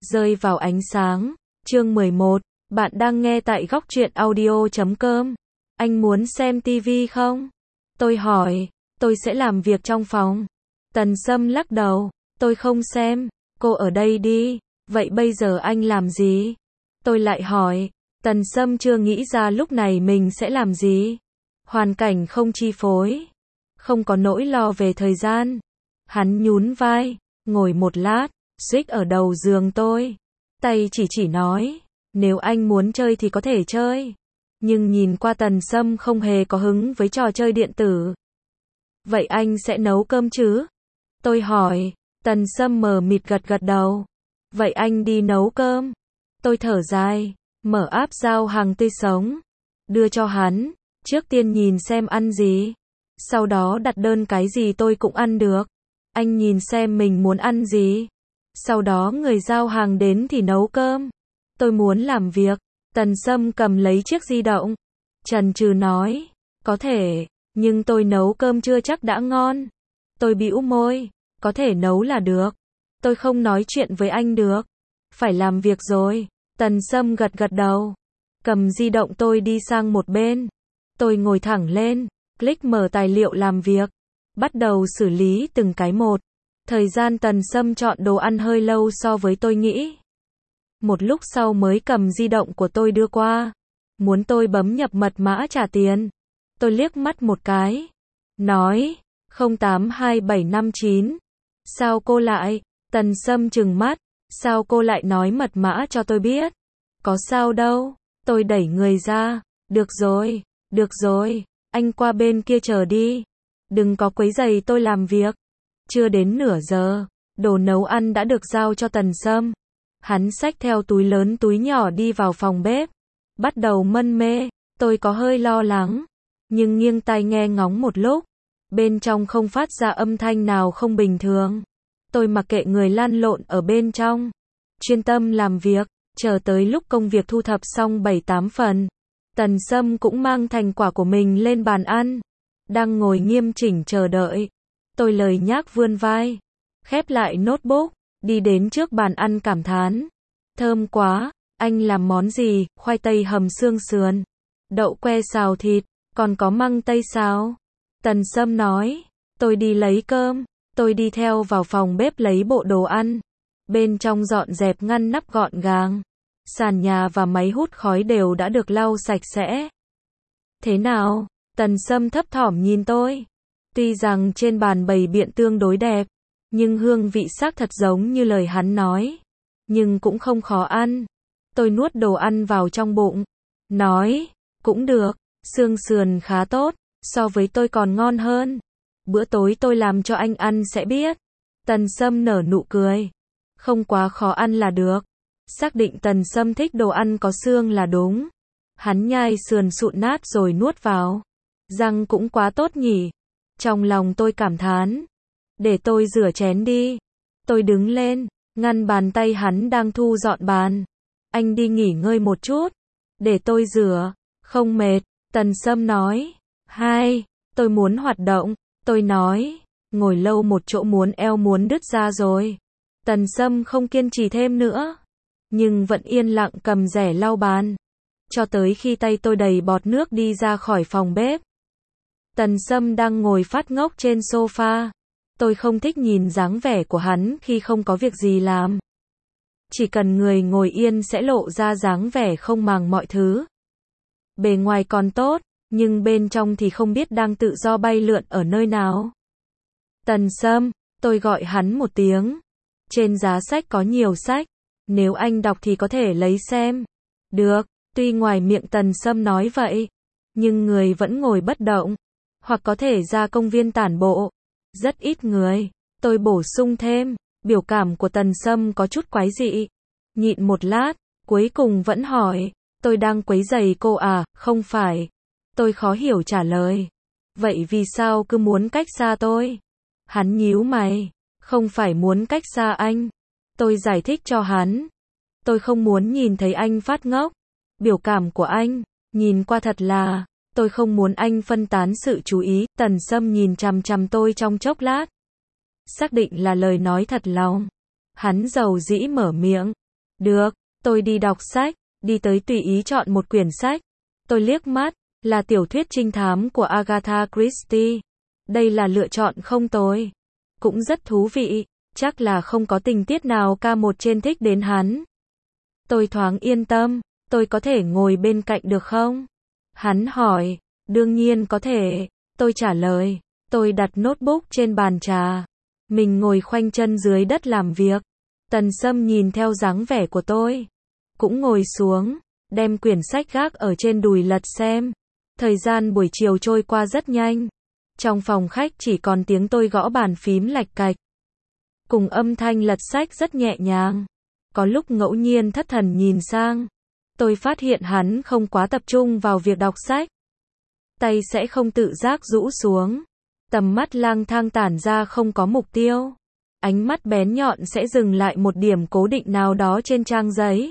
Rơi vào ánh sáng. Chương 11. Bạn đang nghe tại góc truyện audio.com. Anh muốn xem tivi không? Tôi hỏi. Tôi sẽ làm việc trong phòng. Tần Sâm lắc đầu. Tôi không xem. Cô ở đây đi. Vậy bây giờ anh làm gì? Tôi lại hỏi. Tần Sâm chưa nghĩ ra lúc này mình sẽ làm gì. Hoàn cảnh không chi phối. Không có nỗi lo về thời gian. Hắn nhún vai. Ngồi một lát. Xích ở đầu giường tôi. Tay chỉ nói. Nếu anh muốn chơi thì có thể chơi. Nhưng nhìn qua Tần Sâm không hề có hứng với trò chơi điện tử. Vậy anh sẽ nấu cơm chứ? Tôi hỏi. Tần Sâm mờ mịt gật đầu. Vậy anh đi nấu cơm. Tôi thở dài. Mở app giao hàng tươi sống. Đưa cho hắn. Trước tiên nhìn xem ăn gì. Sau đó đặt đơn cái gì tôi cũng ăn được. Anh nhìn xem mình muốn ăn gì. Sau đó người giao hàng đến thì nấu cơm. Tôi muốn làm việc. Tần Sâm cầm lấy chiếc di động. Chần chừ nói. Có thể. Nhưng tôi nấu cơm chưa chắc đã ngon. Tôi bĩu môi. Có thể nấu là được. Tôi không nói chuyện với anh được. Phải làm việc rồi. Tần Sâm gật đầu. Cầm di động tôi đi sang một bên. Tôi ngồi thẳng lên. Click mở tài liệu làm việc. Bắt đầu xử lý từng cái một. Thời gian Tần Sâm chọn đồ ăn hơi lâu so với tôi nghĩ. Một lúc sau mới cầm di động của tôi đưa qua. Muốn tôi bấm nhập mật mã trả tiền. Tôi liếc mắt một cái. Nói. 082759. Sao cô lại? Tần Sâm trừng mắt. Sao cô lại nói mật mã cho tôi biết? Có sao đâu. Tôi đẩy người ra. Được rồi. Anh qua bên kia chờ đi. Đừng có quấy rầy tôi làm việc. Chưa đến nửa giờ. Đồ nấu ăn đã được giao cho Tần Sâm. Hắn xách theo túi lớn túi nhỏ đi vào phòng bếp. Bắt đầu mân mê. Tôi có hơi lo lắng. Nhưng nghiêng tai nghe ngóng một lúc. Bên trong không phát ra âm thanh nào không bình thường. Tôi mặc kệ người lăn lộn ở bên trong. Chuyên tâm làm việc. Chờ tới lúc công việc thu thập xong 7-8 phần. Tần Sâm cũng mang thành quả của mình lên bàn ăn. Đang ngồi nghiêm chỉnh chờ đợi. Tôi lời nhác vươn vai. Khép lại notebook. Đi đến trước bàn ăn cảm thán. Thơm quá. Anh làm món gì? Khoai tây hầm xương sườn. Đậu que xào thịt. Còn có măng tây xào. Tần Sâm nói. Tôi đi lấy cơm. Tôi đi theo vào phòng bếp lấy bộ đồ ăn. Bên trong dọn dẹp ngăn nắp gọn gàng. Sàn nhà và máy hút khói đều đã được lau sạch sẽ. Thế nào? Tần Sâm thấp thỏm nhìn tôi. Tuy rằng trên bàn bày biện tương đối đẹp. Nhưng hương vị xác thật giống như lời hắn nói. Nhưng cũng không khó ăn. Tôi nuốt đồ ăn vào trong bụng. Nói. Cũng được. Xương sườn khá tốt. So với tôi còn ngon hơn. Bữa tối tôi làm cho anh ăn sẽ biết. Tần Sâm nở nụ cười. Không quá khó ăn là được. Xác định Tần Sâm thích đồ ăn có xương là đúng. Hắn nhai sườn sụn nát rồi nuốt vào. Răng cũng quá tốt nhỉ. Trong lòng tôi cảm thán. Để tôi rửa chén đi. Tôi đứng lên. Ngăn bàn tay hắn đang thu dọn bàn. Anh đi nghỉ ngơi một chút. Để tôi rửa. Không mệt. Tần Sâm nói. Tôi muốn hoạt động. Tôi nói. Ngồi lâu một chỗ muốn eo muốn đứt ra rồi. Tần Sâm không kiên trì thêm nữa. Nhưng vẫn yên lặng cầm rẻ lau bàn. Cho tới khi tay tôi đầy bọt nước đi ra khỏi phòng bếp. Tần Sâm đang ngồi phát ngốc trên sofa. Tôi không thích nhìn dáng vẻ của hắn khi không có việc gì làm. Chỉ cần người ngồi yên sẽ lộ ra dáng vẻ không màng mọi thứ. Bề ngoài còn tốt, nhưng bên trong thì không biết đang tự do bay lượn ở nơi nào. Tần Sâm, tôi gọi hắn một tiếng. Trên giá sách có nhiều sách. Nếu anh đọc thì có thể lấy xem. Được, tuy ngoài miệng Tần Sâm nói vậy. Nhưng người vẫn ngồi bất động. Hoặc có thể ra công viên tản bộ. Rất ít người. Tôi bổ sung thêm. Biểu cảm của Tần Sâm có chút quái dị. Nhịn một lát. Cuối cùng vẫn hỏi. Tôi đang quấy rầy cô à? Không phải. Tôi khó hiểu trả lời. Vậy vì sao cứ muốn cách xa tôi? Hắn nhíu mày. Không phải muốn cách xa anh. Tôi giải thích cho hắn. Tôi không muốn nhìn thấy anh phát ngốc. Biểu cảm của anh. Nhìn qua thật là. Tôi không muốn anh phân tán sự chú ý. Tần Sâm nhìn chằm chằm tôi trong chốc lát. Xác định là lời nói thật lòng. Hắn dầu dĩ mở miệng. Được, tôi đi đọc sách, đi tới tùy ý chọn một quyển sách. Tôi liếc mắt, là tiểu thuyết trinh thám của Agatha Christie. Đây là lựa chọn không tồi. Cũng rất thú vị, chắc là không có tình tiết nào K1 trên thích đến hắn. Tôi thoáng yên tâm, tôi có thể ngồi bên cạnh được không? Hắn hỏi, đương nhiên có thể, tôi trả lời. Tôi đặt notebook trên bàn trà. Mình ngồi khoanh chân dưới đất làm việc. Tần Sâm nhìn theo dáng vẻ của tôi. Cũng ngồi xuống, đem quyển sách gác ở trên đùi lật xem. Thời gian buổi chiều trôi qua rất nhanh. Trong phòng khách chỉ còn tiếng tôi gõ bàn phím lạch cạch. Cùng âm thanh lật sách rất nhẹ nhàng. Có lúc ngẫu nhiên thất thần nhìn sang. Tôi phát hiện hắn không quá tập trung vào việc đọc sách. Tay sẽ không tự giác rũ xuống. Tầm mắt lang thang tản ra không có mục tiêu. Ánh mắt bén nhọn sẽ dừng lại một điểm cố định nào đó trên trang giấy.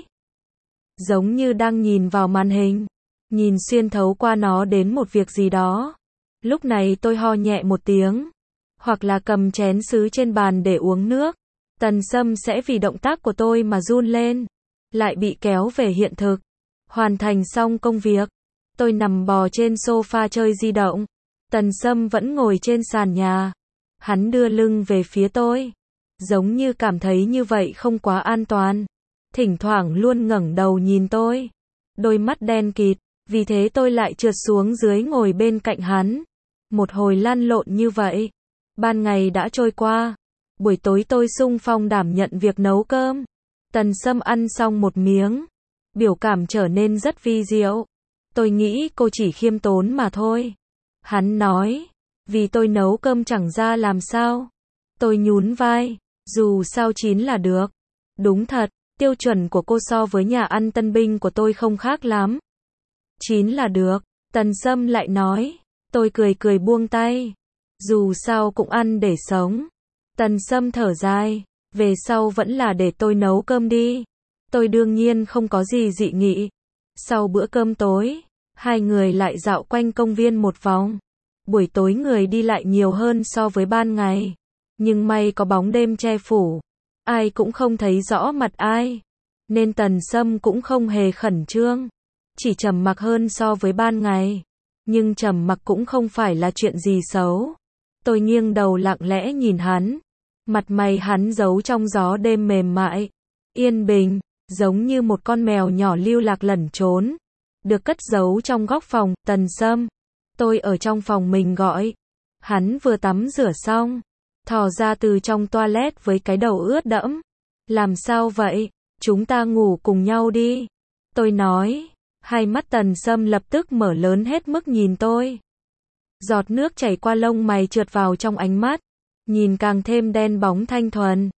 Giống như đang nhìn vào màn hình. Nhìn xuyên thấu qua nó đến một việc gì đó. Lúc này tôi ho nhẹ một tiếng. Hoặc là cầm chén sứ trên bàn để uống nước. Tần Sâm sẽ vì động tác của tôi mà run lên. Lại bị kéo về hiện thực. Hoàn thành xong công việc. Tôi nằm bò trên sofa chơi di động. Tần Sâm vẫn ngồi trên sàn nhà. Hắn đưa lưng về phía tôi. Giống như cảm thấy như vậy không quá an toàn. Thỉnh thoảng luôn ngẩng đầu nhìn tôi. Đôi mắt đen kịt. Vì thế tôi lại trượt xuống dưới ngồi bên cạnh hắn. Một hồi lăn lộn như vậy. Ban ngày đã trôi qua. Buổi tối tôi xung phong đảm nhận việc nấu cơm. Tần Sâm ăn xong một miếng. Biểu cảm trở nên rất vi diệu. Tôi nghĩ cô chỉ khiêm tốn mà thôi. Hắn nói. Vì tôi nấu cơm chẳng ra làm sao. Tôi nhún vai. Dù sao chín là được. Đúng thật, tiêu chuẩn của cô so với nhà ăn tân binh của tôi không khác lắm. Chín là được. Tần Sâm lại nói. Tôi cười cười buông tay. Dù sao cũng ăn để sống. Tần Sâm thở dài. Về sau vẫn là để tôi nấu cơm đi. Tôi đương nhiên không có gì dị nghị. Sau bữa cơm tối, hai người lại dạo quanh công viên một vòng. Buổi tối người đi lại nhiều hơn so với ban ngày. Nhưng may có bóng đêm che phủ. Ai cũng không thấy rõ mặt ai. Nên Tần Sâm cũng không hề khẩn trương. Chỉ trầm mặc hơn so với ban ngày. Nhưng trầm mặc cũng không phải là chuyện gì xấu. Tôi nghiêng đầu lặng lẽ nhìn hắn. Mặt mày hắn giấu trong gió đêm mềm mại. Yên bình, giống như một con mèo nhỏ lưu lạc lẩn trốn. Được cất giấu trong góc phòng. Tần Sâm. Tôi ở trong phòng mình gọi. Hắn vừa tắm rửa xong. Thò ra từ trong toilet với cái đầu ướt đẫm. Làm sao vậy? Chúng ta ngủ cùng nhau đi. Tôi nói. Hai mắt Tần Sâm lập tức mở lớn hết mức nhìn tôi. Giọt nước chảy qua lông mày trượt vào trong ánh mắt. Nhìn càng thêm đen bóng thanh thuần.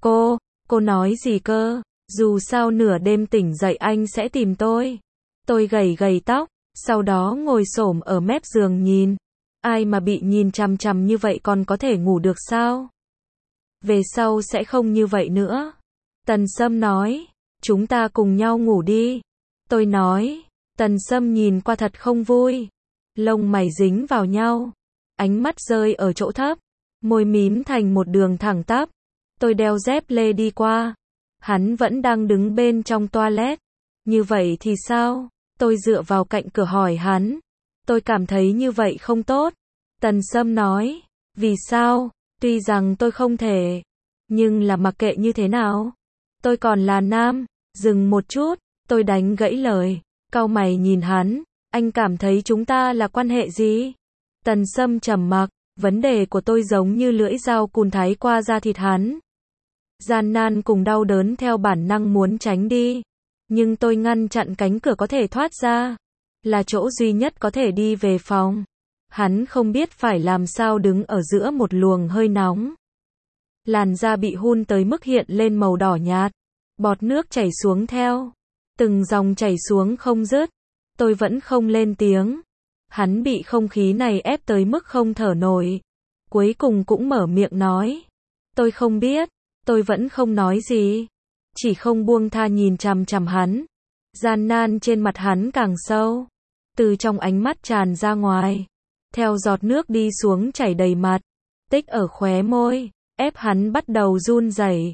Cô nói gì cơ? Dù sao nửa đêm tỉnh dậy anh sẽ tìm tôi. Tôi gầy gầy tóc, sau đó ngồi xổm ở mép giường nhìn. Ai mà bị nhìn chằm chằm như vậy còn có thể ngủ được sao? Về sau sẽ không như vậy nữa. Tần Sâm nói, chúng ta cùng nhau ngủ đi. Tôi nói, Tần Sâm nhìn qua thật không vui. Lông mày dính vào nhau. Ánh mắt rơi ở chỗ thấp. Môi mím thành một đường thẳng tắp. Tôi đeo dép lê đi qua. Hắn vẫn đang đứng bên trong toilet. Như vậy thì sao? Tôi dựa vào cạnh cửa hỏi hắn. Tôi cảm thấy như vậy không tốt. Tần Sâm nói. Vì sao? Tuy rằng tôi không thể. Nhưng là mặc kệ như thế nào. Tôi còn là nam. Dừng một chút. Tôi đánh gãy lời. Cau mày nhìn hắn. Anh cảm thấy chúng ta là quan hệ gì? Tần Sâm trầm mặc. Vấn đề của tôi giống như lưỡi dao cùn thái qua da thịt hắn. Gian nan cùng đau đớn theo bản năng muốn tránh đi. Nhưng tôi ngăn chặn cánh cửa có thể thoát ra. Là chỗ duy nhất có thể đi về phòng. Hắn không biết phải làm sao đứng ở giữa một luồng hơi nóng. Làn da bị hun tới mức hiện lên màu đỏ nhạt. Bọt nước chảy xuống theo. Từng dòng chảy xuống không dứt. Tôi vẫn không lên tiếng. Hắn bị không khí này ép tới mức không thở nổi. Cuối cùng cũng mở miệng nói. Tôi không biết. Tôi vẫn không nói gì. Chỉ không buông tha nhìn chằm chằm hắn. Gian nan trên mặt hắn càng sâu. Từ trong ánh mắt tràn ra ngoài. Theo giọt nước đi xuống chảy đầy mặt. Tích ở khóe môi. Ép hắn bắt đầu run rẩy.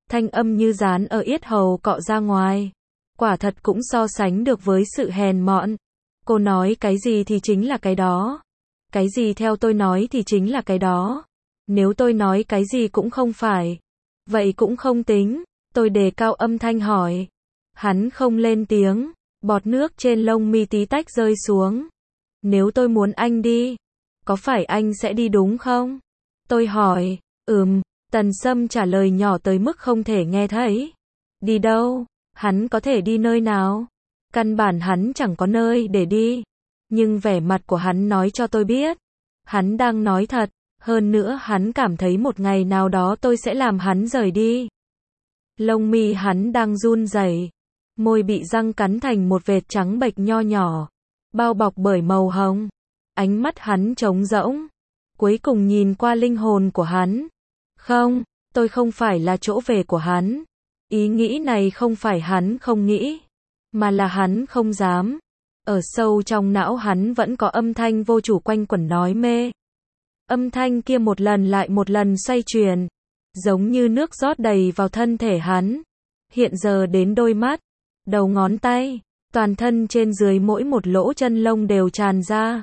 thanh âm như dán ở yết hầu cọ ra ngoài. Quả thật cũng so sánh được với sự hèn mọn. Cô nói cái gì thì chính là cái đó. Cái gì theo tôi nói thì chính là cái đó. Nếu tôi nói cái gì cũng không phải, vậy cũng không tính. Tôi đề cao âm thanh hỏi. Hắn không lên tiếng, bọt nước trên lông mi tí tách rơi xuống. Nếu tôi muốn anh đi, có phải anh sẽ đi đúng không? Tôi hỏi. Tần Sâm trả lời nhỏ tới mức không thể nghe thấy. Đi đâu? Hắn có thể đi nơi nào? Căn bản hắn chẳng có nơi để đi. Nhưng vẻ mặt của hắn nói cho tôi biết. Hắn đang nói thật. Hơn nữa hắn cảm thấy một ngày nào đó tôi sẽ làm hắn rời đi. Lông mi hắn đang run rẩy, môi bị răng cắn thành một vệt trắng bệch nho nhỏ, bao bọc bởi màu hồng. Ánh mắt hắn trống rỗng, cuối cùng nhìn qua linh hồn của hắn. Không, tôi không phải là chỗ về của hắn. Ý nghĩ này không phải hắn không nghĩ, mà là hắn không dám. Ở sâu trong não hắn vẫn có âm thanh vô chủ quanh quẩn nói mê. Âm thanh kia một lần lại một lần xoay chuyển, giống như nước rót đầy vào thân thể hắn. Hiện giờ đến đôi mắt, đầu ngón tay, toàn thân trên dưới mỗi một lỗ chân lông đều tràn ra.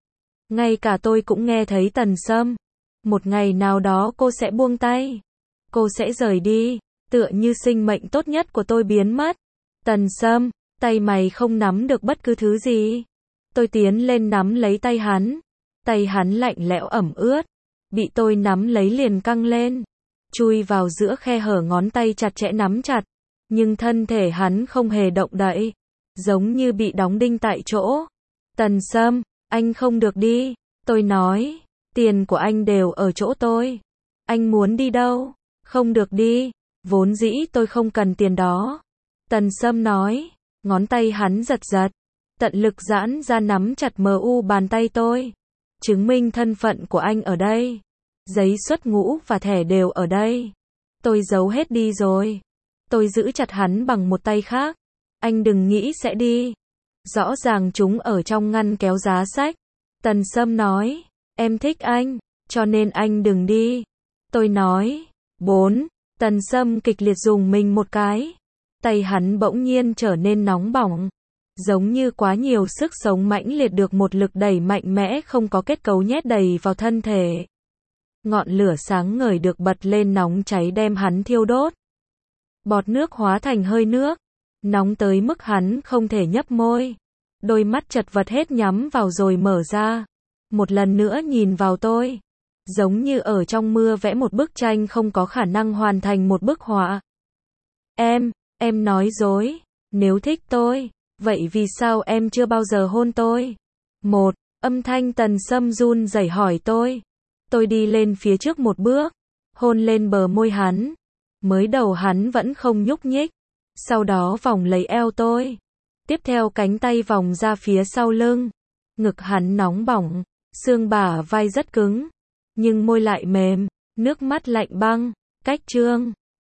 Ngay cả tôi cũng nghe thấy Tần Sâm. Một ngày nào đó cô sẽ buông tay. Cô sẽ rời đi, tựa như sinh mệnh tốt nhất của tôi biến mất. Tần Sâm, tay mày không nắm được bất cứ thứ gì. Tôi tiến lên nắm lấy tay hắn. Tay hắn lạnh lẽo ẩm ướt, bị tôi nắm lấy liền căng lên, chui vào giữa khe hở ngón tay chặt chẽ nắm chặt, nhưng thân thể hắn không hề động đậy, giống như bị đóng đinh tại chỗ. Tần Sâm, anh không được đi, tôi nói, tiền của anh đều ở chỗ tôi. Anh muốn đi đâu? Không được đi, vốn dĩ tôi không cần tiền đó. Tần Sâm nói, ngón tay hắn giật giật, tận lực giãn ra nắm chặt bàn tay tôi. Chứng minh thân phận của anh ở đây. Giấy xuất ngũ và thẻ đều ở đây. Tôi giấu hết đi rồi. Tôi giữ chặt hắn bằng một tay khác. Anh đừng nghĩ sẽ đi. Rõ ràng chúng ở trong ngăn kéo giá sách. Tần Sâm nói, em thích anh, cho nên anh đừng đi. Tôi nói, 4. Tần Sâm kịch liệt dùng mình một cái. Tay hắn bỗng nhiên trở nên nóng bỏng. Giống như quá nhiều sức sống mãnh liệt được một lực đẩy mạnh mẽ không có kết cấu nhét đầy vào thân thể. Ngọn lửa sáng ngời được bật lên nóng cháy đem hắn thiêu đốt. Bọt nước hóa thành hơi nước, nóng tới mức hắn không thể nhấp môi. Đôi mắt chật vật hết nhắm vào rồi mở ra. Một lần nữa nhìn vào tôi. Giống như ở trong mưa vẽ một bức tranh không có khả năng hoàn thành một bức họa. Em nói dối. Nếu thích tôi, vậy vì sao em chưa bao giờ hôn tôi? Âm thanh Tần Sâm run rẩy hỏi tôi. Tôi đi lên phía trước một bước, hôn lên bờ môi hắn. Mới đầu hắn vẫn không nhúc nhích, sau đó vòng lấy eo tôi. Tiếp theo cánh tay vòng ra phía sau lưng. Ngực hắn nóng bỏng, xương bả vai rất cứng, nhưng môi lại mềm, nước mắt lạnh băng. Cách Trương